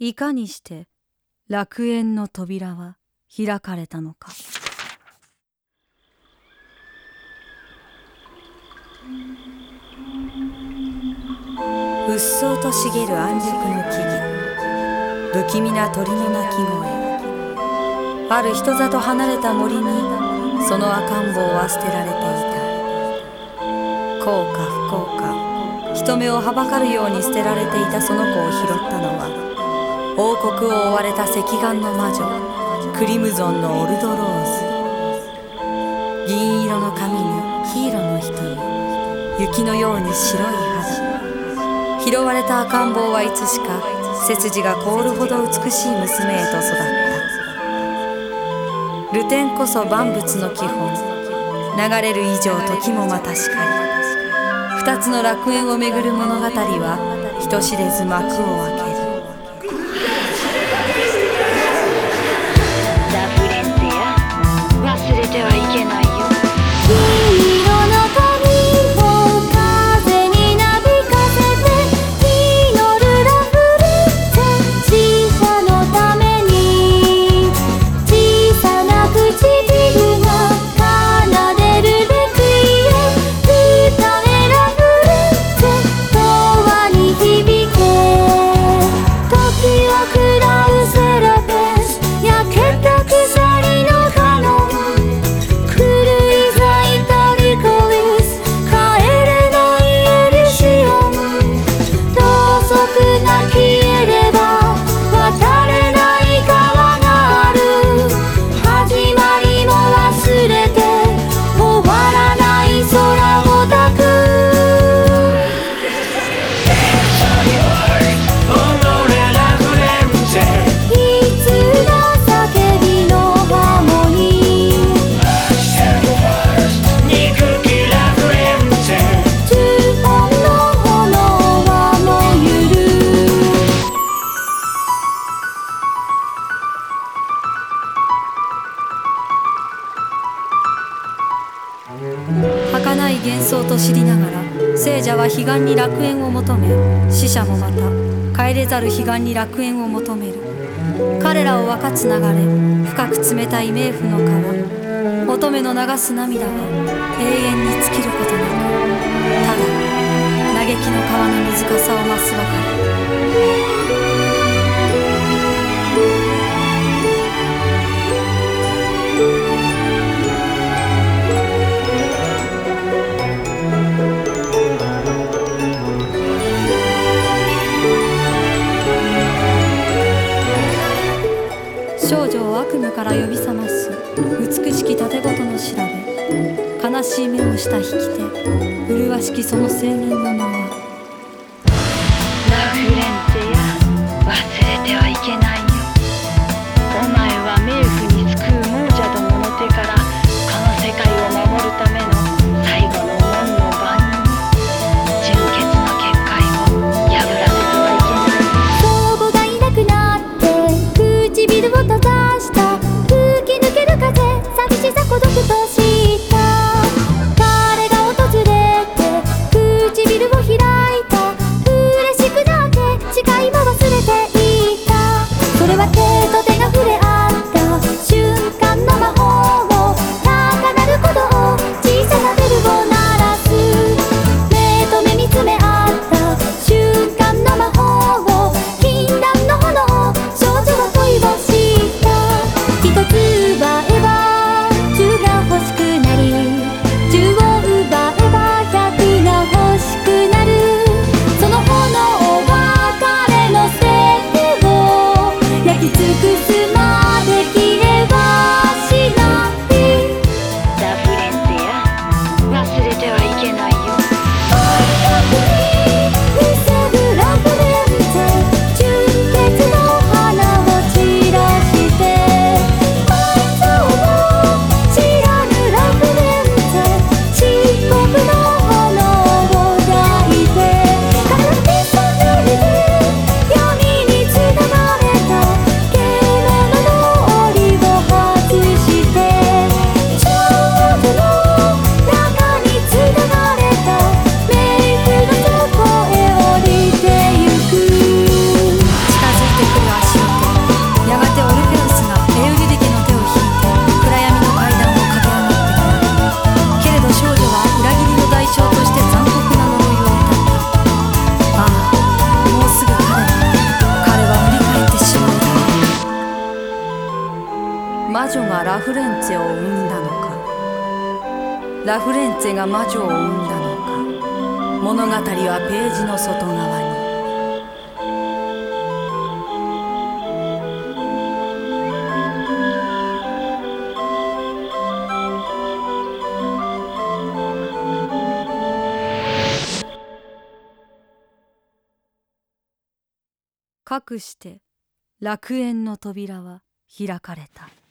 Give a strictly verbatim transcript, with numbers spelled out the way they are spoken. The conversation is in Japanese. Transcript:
いかにして楽園の扉は開かれたのか。うっそうと茂る暗緑の木々、不気味な鳥の鳴き声。ある人里離れた森にその赤ん坊は捨てられていた。幸か不幸か、人目をはばかるように捨てられていたその子を拾ったのは、王国を追われた赤眼の魔女クリムゾンのオルドローズ。銀色の髪に黄色の瞳、雪のように白い肌。拾われた赤ん坊はいつしか背筋が凍るほど美しい娘へと育った。流転こそ万物の基本、流れる以上時もまたしかり。二つの楽園をめぐる物語は人知れず幕を開ける。 ラフレンテや忘れてはいけないよ。 儚い幻想と知りながら聖者は彼岸に楽園を求め、死者もまた帰れざる彼岸に楽園を求める。彼らを分かつ流れ、深く冷たい冥府の川、乙女の流す涙は永遠に尽きることなく、ただ嘆きの川の水かさを増すばかり。少女を悪夢から呼び覚ます美しき盾事の調べ、悲しい目をした引き手、麗しきその青年の名はラフレンテや忘れてはいけないよ。お前は冥府に救う亡者どもの手からこの世界を守るための最後の門の番人。純潔の結界を破らせてはいけない。 祖母がいなくなって唇を閉ざした、吹き抜ける風、寂しさ孤独とした。彼が訪れて唇を開女がラフレンツェを生んだのか、ラフレンツェが魔女を生んだのか、物語はページの外側に。かくして楽園の扉は開かれた。